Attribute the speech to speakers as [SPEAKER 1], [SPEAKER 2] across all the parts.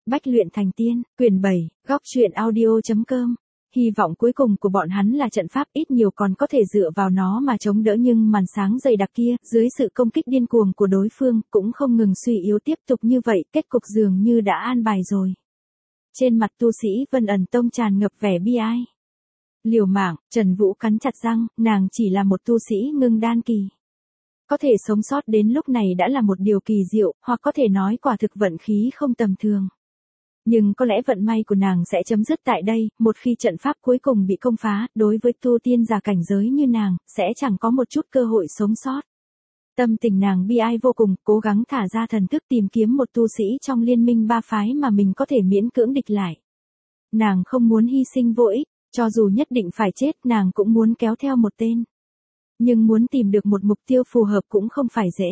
[SPEAKER 1] Bách luyện thành tiên, quyển 7, góc truyện audio.com. Hy vọng cuối cùng của bọn hắn là trận pháp ít nhiều còn có thể dựa vào nó mà chống đỡ, nhưng màn sáng dày đặc kia, dưới sự công kích điên cuồng của đối phương, cũng không ngừng suy yếu. Tiếp tục như vậy, kết cục dường như đã an bài rồi. Trên mặt tu sĩ Vân Ẩn Tông tràn ngập vẻ bi ai. Liều mạng, Trần Vũ cắn chặt răng, nàng chỉ là một tu sĩ ngưng đan kỳ. Có thể sống sót đến lúc này đã là một điều kỳ diệu, hoặc có thể nói quả thực vận khí không tầm thường. Nhưng có lẽ vận may của nàng sẽ chấm dứt tại đây, một khi trận pháp cuối cùng bị công phá, đối với tu tiên giả cảnh giới như nàng, sẽ chẳng có một chút cơ hội sống sót. Tâm tình nàng bi ai vô cùng, cố gắng thả ra thần thức tìm kiếm một tu sĩ trong liên minh ba phái mà mình có thể miễn cưỡng địch lại. Nàng không muốn hy sinh vô ích, cho dù nhất định phải chết, nàng cũng muốn kéo theo một tên. Nhưng muốn tìm được một mục tiêu phù hợp cũng không phải dễ.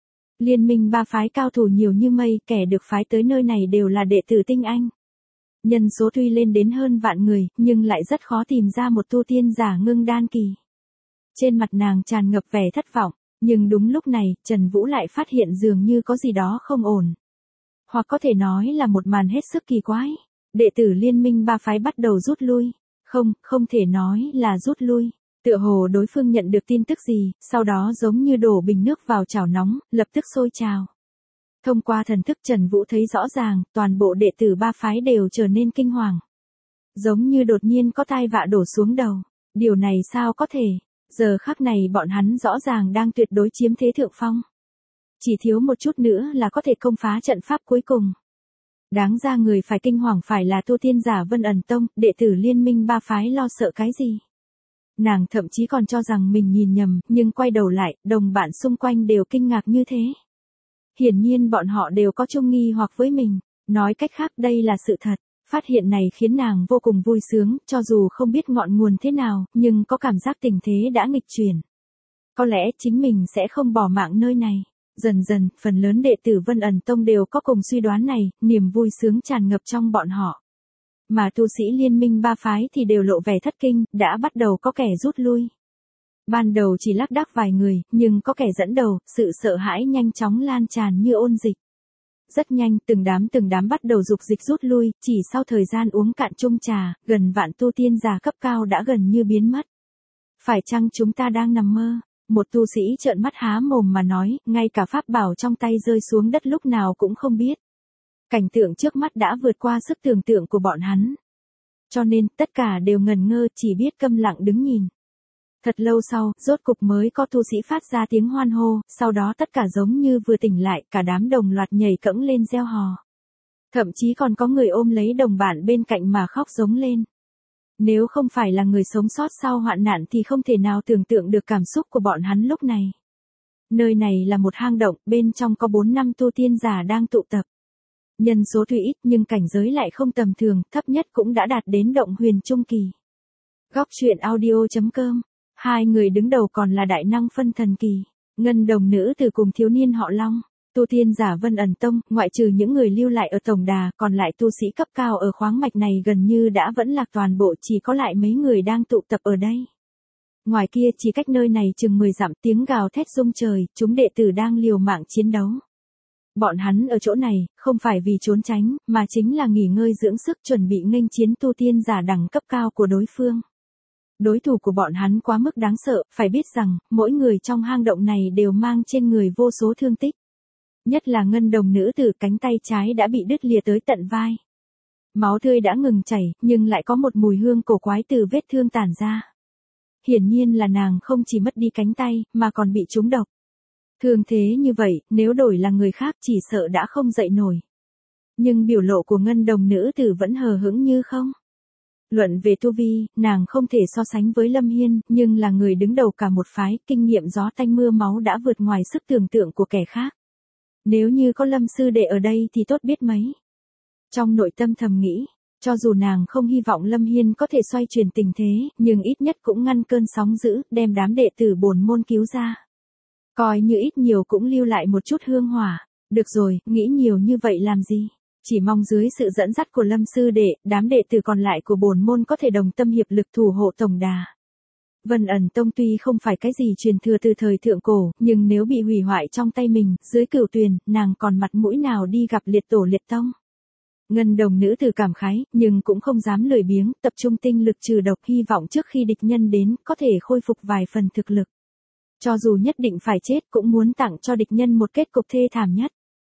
[SPEAKER 1] Liên minh ba phái cao thủ nhiều như mây, kẻ được phái tới nơi này đều là đệ tử tinh anh. Nhân số tuy lên đến hơn vạn người, nhưng lại rất khó tìm ra một tu tiên giả ngưng đan kỳ. Trên mặt nàng tràn ngập vẻ thất vọng, nhưng đúng lúc này, Trần Vũ lại phát hiện dường như có gì đó không ổn. Hoặc có thể nói là một màn hết sức kỳ quái. Đệ tử liên minh ba phái bắt đầu rút lui. Không thể nói là rút lui. Tựa hồ đối phương nhận được tin tức gì, sau đó giống như đổ bình nước vào chảo nóng, lập tức sôi trào. Thông qua thần thức Trần Vũ thấy rõ ràng, toàn bộ đệ tử ba phái đều trở nên kinh hoàng. Giống như đột nhiên có tai vạ đổ xuống đầu. Điều này sao có thể? Giờ khắc này bọn hắn rõ ràng đang tuyệt đối chiếm thế thượng phong. Chỉ thiếu một chút nữa là có thể công phá trận pháp cuối cùng. Đáng ra người phải kinh hoàng phải là tu tiên giả Vân Ẩn Tông, đệ tử liên minh ba phái lo sợ cái gì? Nàng thậm chí còn cho rằng mình nhìn nhầm, nhưng quay đầu lại, đồng bạn xung quanh đều kinh ngạc như thế. Hiển nhiên bọn họ đều có chung nghi hoặc với mình, nói cách khác đây là sự thật. Phát hiện này khiến nàng vô cùng vui sướng, cho dù không biết ngọn nguồn thế nào, nhưng có cảm giác tình thế đã nghịch chuyển. Có lẽ chính mình sẽ không bỏ mạng nơi này. Dần dần, phần lớn đệ tử Vân Ẩn Tông đều có cùng suy đoán này, niềm vui sướng tràn ngập trong bọn họ. Mà tu sĩ liên minh ba phái thì đều lộ vẻ thất kinh, đã bắt đầu có kẻ rút lui. Ban đầu chỉ lác đác vài người, nhưng có kẻ dẫn đầu, sự sợ hãi nhanh chóng lan tràn như ôn dịch. Rất nhanh, từng đám bắt đầu dục dịch rút lui, chỉ sau thời gian uống cạn chung trà, gần vạn tu tiên giả cấp cao đã gần như biến mất. Phải chăng chúng ta đang nằm mơ? Một tu sĩ trợn mắt há mồm mà nói, ngay cả pháp bảo trong tay rơi xuống đất lúc nào cũng không biết. Cảnh tượng trước mắt đã vượt qua sức tưởng tượng của bọn hắn. Cho nên, tất cả đều ngần ngơ, chỉ biết câm lặng đứng nhìn. Thật lâu sau, rốt cục mới có tu sĩ phát ra tiếng hoan hô, sau đó tất cả giống như vừa tỉnh lại, cả đám đồng loạt nhảy cẫng lên reo hò. Thậm chí còn có người ôm lấy đồng bạn bên cạnh mà khóc giống lên. Nếu không phải là người sống sót sau hoạn nạn thì không thể nào tưởng tượng được cảm xúc của bọn hắn lúc này. Nơi này là một hang động, bên trong có 4-5 tu tiên giả đang tụ tập. Nhân số tuy ít nhưng cảnh giới lại không tầm thường, thấp nhất cũng đã đạt đến động huyền trung kỳ. Góc truyện audio.com. Hai người đứng đầu còn là đại năng phân thần kỳ, ngân đồng nữ từ cùng thiếu niên họ Long. Tu tiên giả Vân Ẩn Tông, ngoại trừ những người lưu lại ở tổng đà, còn lại tu sĩ cấp cao ở khoáng mạch này gần như đã vẫn lạc toàn bộ, chỉ có lại mấy người đang tụ tập ở đây. Ngoài kia chỉ cách nơi này chừng 10 dặm, tiếng gào thét rung trời, chúng đệ tử đang liều mạng chiến đấu. Bọn hắn ở chỗ này, không phải vì trốn tránh, mà chính là nghỉ ngơi dưỡng sức chuẩn bị nghênh chiến tu tiên giả đẳng cấp cao của đối phương. Đối thủ của bọn hắn quá mức đáng sợ, phải biết rằng, mỗi người trong hang động này đều mang trên người vô số thương tích. Nhất là ngân đồng nữ tử, cánh tay trái đã bị đứt lìa tới tận vai. Máu tươi đã ngừng chảy, nhưng lại có một mùi hương cổ quái từ vết thương tản ra. Hiển nhiên là nàng không chỉ mất đi cánh tay, mà còn bị trúng độc. Thương thế như vậy, nếu đổi là người khác chỉ sợ đã không dậy nổi. Nhưng biểu lộ của ngân đồng nữ tử vẫn hờ hững như không. Luận về tu vi, nàng không thể so sánh với Lâm Hiên, nhưng là người đứng đầu cả một phái, kinh nghiệm gió tanh mưa máu đã vượt ngoài sức tưởng tượng của kẻ khác. Nếu như có Lâm sư đệ ở đây thì tốt biết mấy. Trong nội tâm thầm nghĩ, cho dù nàng không hy vọng Lâm Hiên có thể xoay chuyển tình thế, nhưng ít nhất cũng ngăn cơn sóng dữ, đem đám đệ tử bổn môn cứu ra. Coi như ít nhiều cũng lưu lại một chút hương hỏa. Được rồi, nghĩ nhiều như vậy làm gì? Chỉ mong dưới sự dẫn dắt của Lâm sư đệ, đám đệ tử còn lại của bổn môn có thể đồng tâm hiệp lực thủ hộ tổng đà. Vân Ẩn Tông tuy không phải cái gì truyền thừa từ thời thượng cổ, nhưng nếu bị hủy hoại trong tay mình, dưới cửu tuyền, nàng còn mặt mũi nào đi gặp liệt tổ liệt tông. Ngân đồng nữ tử cảm khái, nhưng cũng không dám lười biếng, tập trung tinh lực trừ độc, hy vọng trước khi địch nhân đến, có thể khôi phục vài phần thực lực. Cho dù nhất định phải chết cũng muốn tặng cho địch nhân một kết cục thê thảm nhất.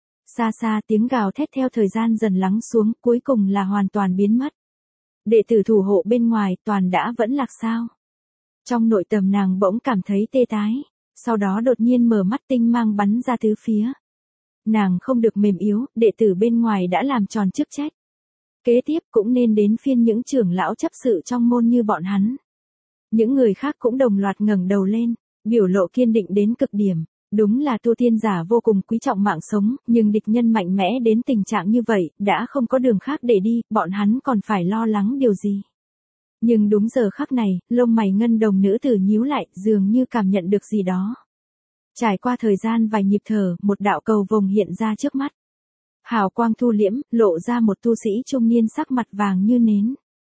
[SPEAKER 1] Xa xa tiếng gào thét theo thời gian dần lắng xuống, cuối cùng là hoàn toàn biến mất. Đệ tử thủ hộ bên ngoài, toàn đã vẫn lạc sao? Trong nội tâm nàng bỗng cảm thấy tê tái, sau đó đột nhiên mở mắt, tinh mang bắn ra tứ phía. Nàng không được mềm yếu, đệ tử bên ngoài đã làm tròn chức trách. Kế tiếp cũng nên đến phiên những trưởng lão chấp sự trong môn như bọn hắn. Những người khác cũng đồng loạt ngẩng đầu lên, biểu lộ kiên định đến cực điểm. Đúng là tu tiên giả vô cùng quý trọng mạng sống, nhưng địch nhân mạnh mẽ đến tình trạng như vậy, đã không có đường khác để đi, bọn hắn còn phải lo lắng điều gì. Nhưng đúng giờ khắc này, lông mày ngân đồng nữ tử nhíu lại, dường như cảm nhận được gì đó. Trải qua thời gian vài nhịp thở, một đạo cầu vồng hiện ra trước mắt. Hào quang thu liễm, lộ ra một tu sĩ trung niên sắc mặt vàng như nến.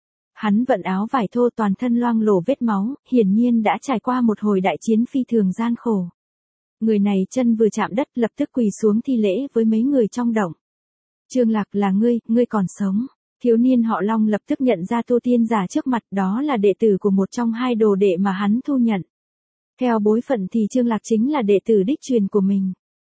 [SPEAKER 1] Hắn vận áo vải thô, toàn thân loang lổ vết máu, hiển nhiên đã trải qua một hồi đại chiến phi thường gian khổ. Người này chân vừa chạm đất lập tức quỳ xuống thi lễ với mấy người trong động. Trương Lạc, là ngươi còn sống. Thiếu niên họ Long lập tức nhận ra tu tiên giả trước mặt, đó là đệ tử của một trong hai đồ đệ mà hắn thu nhận. Theo bối phận thì Trương Lạc chính là đệ tử đích truyền của mình.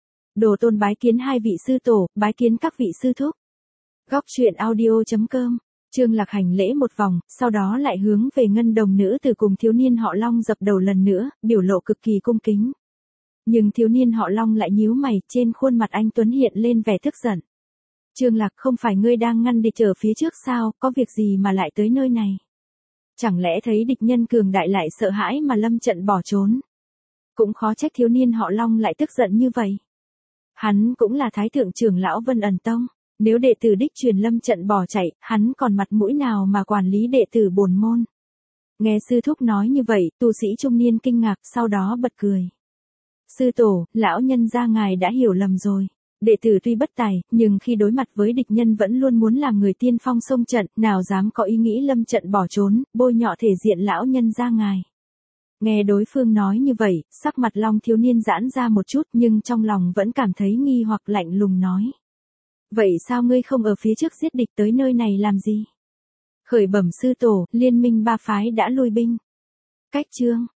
[SPEAKER 1] Đồ tôn bái kiến hai vị sư tổ, bái kiến các vị sư thúc. Góc truyện audio.com. Trương Lạc hành lễ một vòng, sau đó lại hướng về ngân đồng nữ tử cùng thiếu niên họ Long dập đầu lần nữa, biểu lộ cực kỳ cung kính. Nhưng thiếu niên họ Long lại nhíu mày, trên khuôn mặt anh tuấn hiện lên vẻ tức giận. Trương Lạc, không phải ngươi đang ngăn địch ở phía trước sao, có việc gì mà lại tới nơi này? Chẳng lẽ thấy địch nhân cường đại lại sợ hãi mà lâm trận bỏ trốn? Cũng khó trách thiếu niên họ Long lại tức giận như vậy. Hắn cũng là thái thượng trưởng lão Vân Ẩn Tông, nếu đệ tử đích truyền lâm trận bỏ chạy, hắn còn mặt mũi nào mà quản lý đệ tử bổn môn? Nghe sư thúc nói như vậy, tu sĩ trung niên kinh ngạc, sau đó bật cười. Sư tổ, lão nhân gia ngài đã hiểu lầm rồi. Đệ tử tuy bất tài, nhưng khi đối mặt với địch nhân vẫn luôn muốn làm người tiên phong xông trận, nào dám có ý nghĩ lâm trận bỏ trốn, bôi nhọ thể diện lão nhân gia ngài. Nghe đối phương nói như vậy, sắc mặt Long thiếu niên giãn ra một chút, nhưng trong lòng vẫn cảm thấy nghi hoặc, lạnh lùng nói. Vậy sao ngươi không ở phía trước giết địch tới nơi này làm gì? Khởi bẩm sư tổ, liên minh ba phái đã lui binh. Cách chương.